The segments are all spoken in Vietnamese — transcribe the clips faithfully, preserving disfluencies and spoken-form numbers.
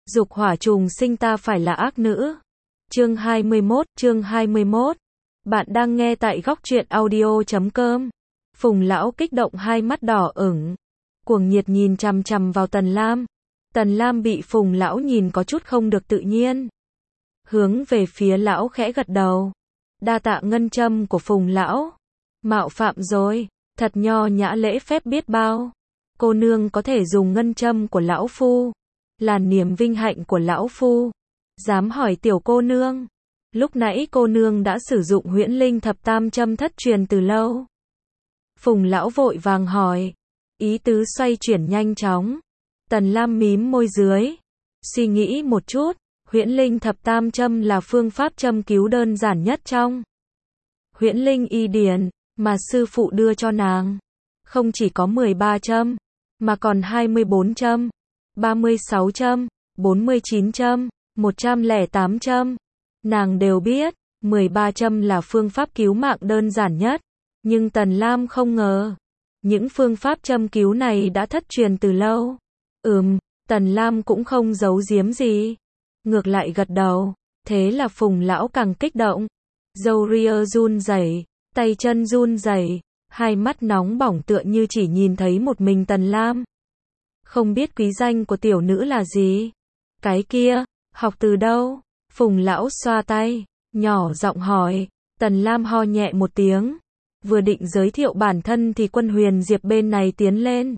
Dục hỏa trùng sinh ta phải là ác nữ. Chương hai mươi mốt, chương hai mươi mốt. Bạn đang nghe tại góc truyện audio chấm com. Phùng lão kích động hai mắt đỏ ửng, cuồng nhiệt nhìn chằm chằm vào Tần Lam. Tần Lam bị Phùng lão nhìn có chút không được tự nhiên. Hướng về phía lão khẽ gật đầu. Đa tạ ngân châm của Phùng lão. Mạo phạm rồi, thật nho nhã lễ phép biết bao. Cô nương có thể dùng ngân châm của lão phu, là niềm vinh hạnh của lão phu. Dám hỏi tiểu cô nương, lúc nãy cô nương đã sử dụng huyễn linh thập tam châm thất truyền từ lâu? Phùng lão vội vàng hỏi, ý tứ xoay chuyển nhanh chóng. Tần Lam mím môi dưới, suy nghĩ một chút. Huyễn linh thập tam châm là phương pháp châm cứu đơn giản nhất trong huyễn linh y điển mà sư phụ đưa cho nàng. Không chỉ có mười ba châm, mà còn hai mươi bốn châm, ba mươi sáu châm, bốn mươi chín châm, một trăm lẻ tám châm. Nàng đều biết, mười ba châm là phương pháp cứu mạng đơn giản nhất. Nhưng Tần Lam không ngờ, những phương pháp châm cứu này đã thất truyền từ lâu. Ừm, Tần Lam cũng không giấu giếm gì. Ngược lại gật đầu, thế là Phùng lão càng kích động. Râu ria run rẩy, tay chân run rẩy, hai mắt nóng bỏng tựa như chỉ nhìn thấy một mình Tần Lam. Không biết quý danh của tiểu nữ là gì? Cái kia, học từ đâu? Phùng lão xoa tay, nhỏ giọng hỏi. Tần Lam ho nhẹ một tiếng, vừa định giới thiệu bản thân thì Quân Huyền Diệp bên này tiến lên,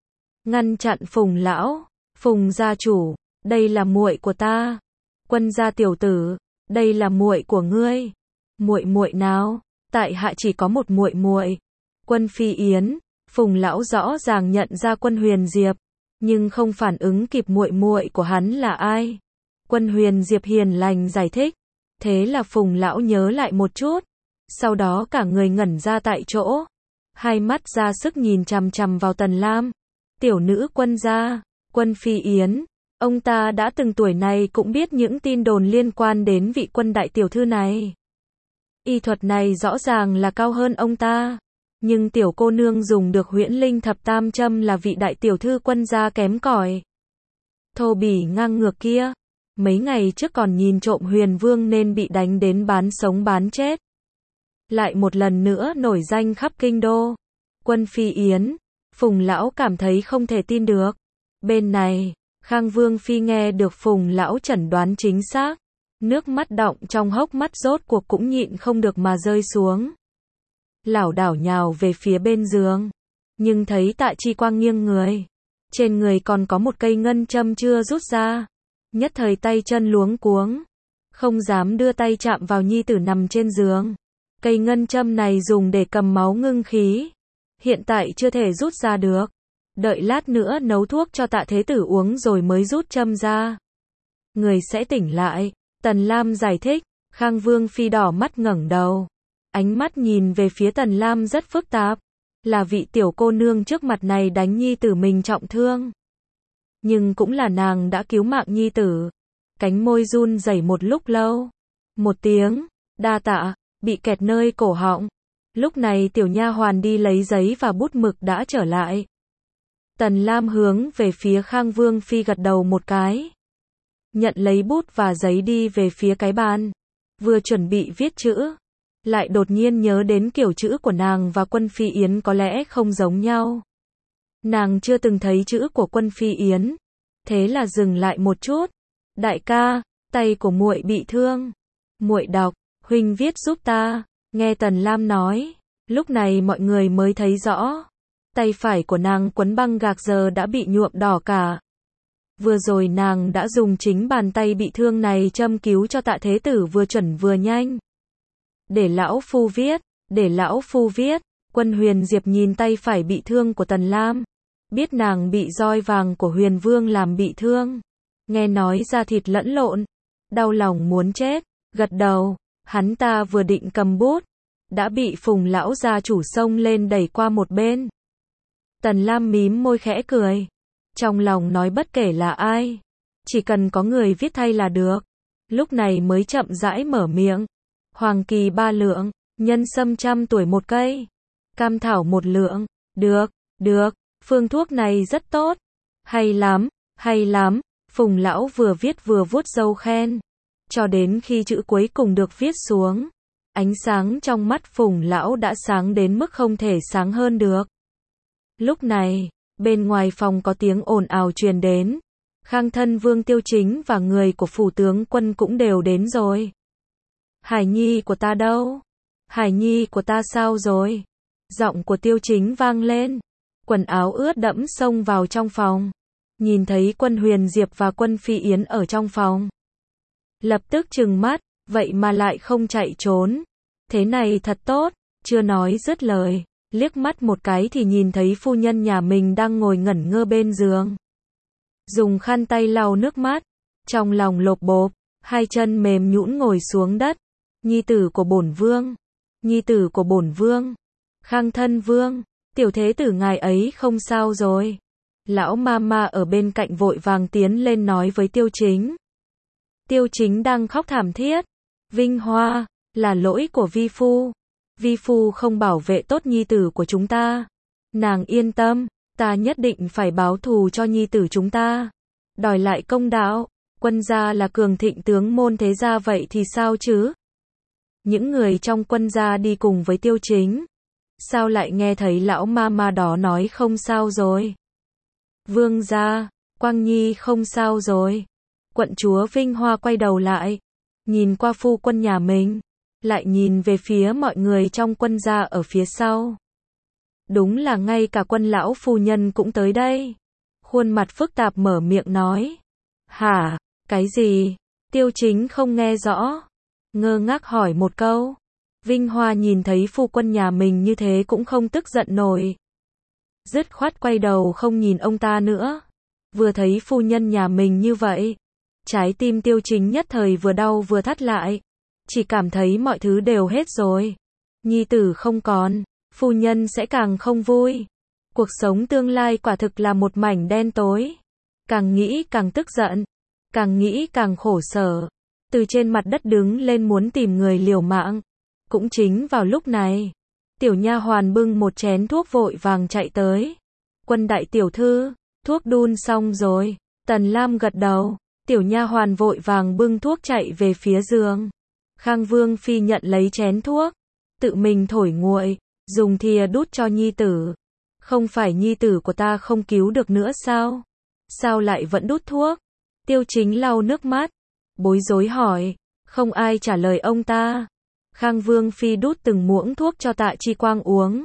ngăn chặn Phùng lão. Phùng gia chủ, đây là muội của ta. Quân gia tiểu tử, đây là muội của ngươi. Muội muội nào? Tại hạ chỉ có một muội muội. Quân Phi Yến. Phùng lão rõ ràng nhận ra Quân Huyền Diệp, nhưng không phản ứng kịp muội muội của hắn là ai. Quân Huyền Diệp hiền lành giải thích. Thế là Phùng lão nhớ lại một chút, sau đó cả người ngẩn ra tại chỗ, hai mắt ra sức nhìn chằm chằm vào Tần Lam. Tiểu nữ Quân gia, Quân Phi Yến. Ông ta đã từng tuổi này cũng biết những tin đồn liên quan đến vị Quân đại tiểu thư này. Y thuật này rõ ràng là cao hơn ông ta, nhưng tiểu cô nương dùng được huyễn linh thập tam châm là vị đại tiểu thư Quân gia kém cỏi. Thô bỉ ngang ngược kia, mấy ngày trước còn nhìn trộm Huyền Vương nên bị đánh đến bán sống bán chết, lại một lần nữa nổi danh khắp kinh đô. Quân Phi Yến. Phùng lão cảm thấy không thể tin được. Bên này, Khang Vương Phi nghe được Phùng lão chẩn đoán chính xác, nước mắt đọng trong hốc mắt rốt cuộc cũng nhịn không được mà rơi xuống. Lảo đảo nhào về phía bên giường, nhưng thấy Tạ Chi Quang nghiêng người, trên người còn có một cây ngân châm chưa rút ra, nhất thời tay chân luống cuống, không dám đưa tay chạm vào nhi tử nằm trên giường. Cây ngân châm này dùng để cầm máu ngưng khí, hiện tại chưa thể rút ra được. Đợi lát nữa nấu thuốc cho Tạ thế tử uống rồi mới rút châm ra, người sẽ tỉnh lại. Tần Lam giải thích. Khang Vương Phi đỏ mắt ngẩng đầu, ánh mắt nhìn về phía Tần Lam rất phức tạp. Là vị tiểu cô nương trước mặt này đánh nhi tử mình trọng thương, nhưng cũng là nàng đã cứu mạng nhi tử. Cánh môi run rẩy một lúc lâu, một tiếng đa tạ bị kẹt nơi cổ họng. Lúc này tiểu nha hoàn đi lấy giấy và bút mực đã trở lại. Tần Lam hướng về phía Khang Vương Phi gật đầu một cái, nhận lấy bút và giấy đi về phía cái bàn, vừa chuẩn bị viết chữ, lại đột nhiên nhớ đến kiểu chữ của nàng và Quân Phi Yến có lẽ không giống nhau. Nàng chưa từng thấy chữ của Quân Phi Yến, thế là dừng lại một chút. Đại ca, tay của muội bị thương, muội đọc, huynh viết giúp ta. Nghe Tần Lam nói, lúc này mọi người mới thấy rõ, tay phải của nàng quấn băng gạc giờ đã bị nhuộm đỏ cả. Vừa rồi nàng đã dùng chính bàn tay bị thương này châm cứu cho Tạ thế tử vừa chuẩn vừa nhanh. Để lão phu viết, để lão phu viết. Quân Huyền Diệp nhìn tay phải bị thương của Tần Lam, biết nàng bị roi vàng của Huyền Vương làm bị thương, nghe nói da thịt lẫn lộn, đau lòng muốn chết, gật đầu. Hắn ta vừa định cầm bút, đã bị Phùng lão gia chủ xông lên đẩy qua một bên. Tần Lam mím môi khẽ cười, trong lòng nói bất kể là ai, chỉ cần có người viết thay là được. Lúc này mới chậm rãi mở miệng. Hoàng kỳ ba lượng, nhân sâm trăm tuổi một cây, cam thảo một lượng. Được, được, phương thuốc này rất tốt. Hay lắm, hay lắm. Phùng lão vừa viết vừa vuốt râu khen. Cho đến khi chữ cuối cùng được viết xuống, ánh sáng trong mắt Phùng lão đã sáng đến mức không thể sáng hơn được. Lúc này, bên ngoài phòng có tiếng ồn ào truyền đến. Khang thân Vương Tiêu Chính và người của phủ tướng quân cũng đều đến rồi. Hải nhi của ta đâu? Hải nhi của ta sao rồi? Giọng của Tiêu Chính vang lên. Quần áo ướt đẫm xông vào trong phòng. Nhìn thấy Quân Huyền Diệp và Quân Phi Yến ở trong phòng. Lập tức trừng mắt, vậy mà lại không chạy trốn. Thế này thật tốt, chưa nói dứt lời. Liếc mắt một cái thì nhìn thấy phu nhân nhà mình đang ngồi ngẩn ngơ bên giường. Dùng khăn tay lau nước mắt. Trong lòng lộp bộp, hai chân mềm nhũn ngồi xuống đất. Nhi tử của bổn vương. Nhi tử của bổn vương. Khang thân vương. Tiểu thế tử ngài ấy không sao rồi. Lão ma ma ở bên cạnh vội vàng tiến lên nói với Tiêu Chính. Tiêu Chính đang khóc thảm thiết. Vinh Hoa, là lỗi của vi phu. Vi phu không bảo vệ tốt nhi tử của chúng ta. Nàng yên tâm, ta nhất định phải báo thù cho nhi tử chúng ta. Đòi lại công đạo, quân gia là cường thịnh tướng môn thế gia vậy thì sao chứ? Những người trong quân gia đi cùng với Tiêu Chính. Sao lại nghe thấy lão ma ma đó nói không sao rồi? Vương gia, Quang Nhi không sao rồi. Quận chúa Vinh Hoa quay đầu lại, nhìn qua phu quân nhà mình, lại nhìn về phía mọi người trong quân gia ở phía sau. Đúng là ngay cả quân lão phu nhân cũng tới đây. Khuôn mặt phức tạp mở miệng nói. Hả, cái gì? Tiêu Chính không nghe rõ. Ngơ ngác hỏi một câu. Vinh Hoa nhìn thấy phu quân nhà mình như thế cũng không tức giận nổi. Dứt khoát quay đầu không nhìn ông ta nữa. Vừa thấy phu nhân nhà mình như vậy, trái tim Tiêu Chính nhất thời vừa đau vừa thắt lại. Chỉ cảm thấy mọi thứ đều hết rồi. Nhi tử không còn, phu nhân sẽ càng không vui. Cuộc sống tương lai quả thực là một mảnh đen tối. Càng nghĩ càng tức giận, càng nghĩ càng khổ sở. Từ trên mặt đất đứng lên muốn tìm người liều mạng. Cũng chính vào lúc này, tiểu nha hoàn bưng một chén thuốc vội vàng chạy tới. Quân đại tiểu thư, thuốc đun xong rồi. Tần Lam gật đầu, tiểu nha hoàn vội vàng bưng thuốc chạy về phía giường. Khang Vương Phi nhận lấy chén thuốc, tự mình thổi nguội, dùng thìa đút cho nhi tử. Không phải nhi tử của ta không cứu được nữa sao? Sao lại vẫn đút thuốc? Tiêu Chính lau nước mắt, bối rối hỏi, không ai trả lời ông ta. Khang Vương Phi đút từng muỗng thuốc cho Tạ Chi Quang uống.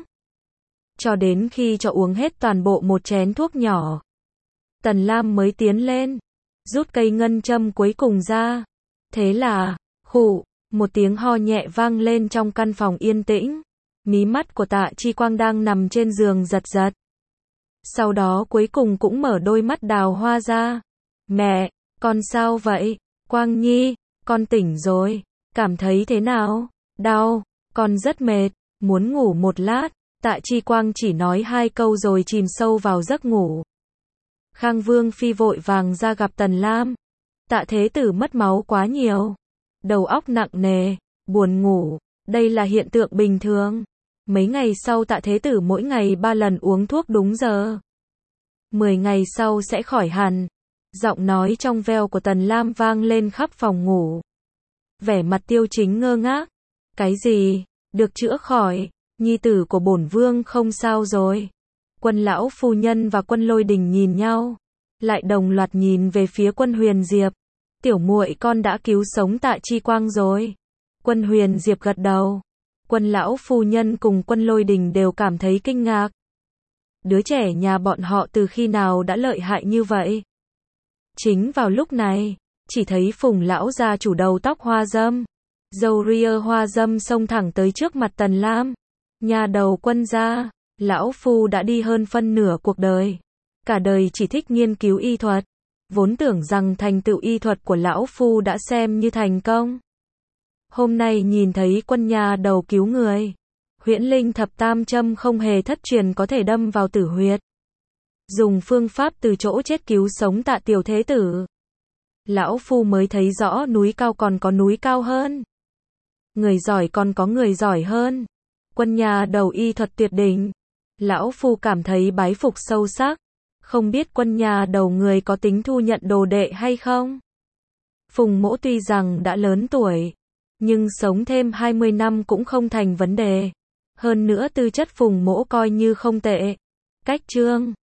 Cho đến khi cho uống hết toàn bộ một chén thuốc nhỏ. Tần Lam mới tiến lên, rút cây ngân châm cuối cùng ra. Thế là, khụ, một tiếng ho nhẹ vang lên trong căn phòng yên tĩnh. Mí mắt của Tạ Chi Quang đang nằm trên giường giật giật. Sau đó cuối cùng cũng mở đôi mắt đào hoa ra. Mẹ, con sao vậy? Quang Nhi, con tỉnh rồi. Cảm thấy thế nào? Đau, con rất mệt, muốn ngủ một lát. Tạ Chi Quang chỉ nói hai câu rồi chìm sâu vào giấc ngủ. Khang Vương Phi vội vàng ra gặp Tần Lam. Tạ thế tử mất máu quá nhiều. Đầu óc nặng nề, buồn ngủ. Đây là hiện tượng bình thường. Mấy ngày sau Tạ thế tử mỗi ngày ba lần uống thuốc đúng giờ. Mười ngày sau sẽ khỏi hẳn. Giọng nói trong veo của Tần Lam vang lên khắp phòng ngủ. Vẻ mặt Tiêu Chính ngơ ngác. Cái gì? Được chữa khỏi? Nhi tử của bổn vương không sao rồi. Quân lão phu nhân và Quân Lôi Đình nhìn nhau, lại đồng loạt nhìn về phía Quân Huyền Diệp. Tiểu muội con đã cứu sống Tạ Chi Quang rồi. Quân Huyền Diệp gật đầu. Quân lão phu nhân cùng Quân Lôi Đình đều cảm thấy kinh ngạc. Đứa trẻ nhà bọn họ từ khi nào đã lợi hại như vậy? Chính vào lúc này, chỉ thấy Phùng lão gia chủ đầu tóc hoa dâm, râu ria hoa dâm xông thẳng tới trước mặt Tần Lam. Nhà đầu Quân gia, lão phu đã đi hơn phân nửa cuộc đời, cả đời chỉ thích nghiên cứu y thuật, vốn tưởng rằng thành tựu y thuật của lão phu đã xem như thành công. Hôm nay nhìn thấy Quân nhà đầu cứu người, huyễn linh thập tam châm không hề thất truyền có thể đâm vào tử huyệt. Dùng phương pháp từ chỗ chết cứu sống Tạ tiểu thế tử. Lão phu mới thấy rõ núi cao còn có núi cao hơn. Người giỏi còn có người giỏi hơn. Quân nhà đầu y thuật tuyệt đỉnh. Lão phu cảm thấy bái phục sâu sắc. Không biết Quân nhà đầu người có tính thu nhận đồ đệ hay không? Phùng Mỗ tuy rằng đã lớn tuổi, nhưng sống thêm hai mươi năm cũng không thành vấn đề. Hơn nữa tư chất Phùng Mỗ coi như không tệ. Cách chương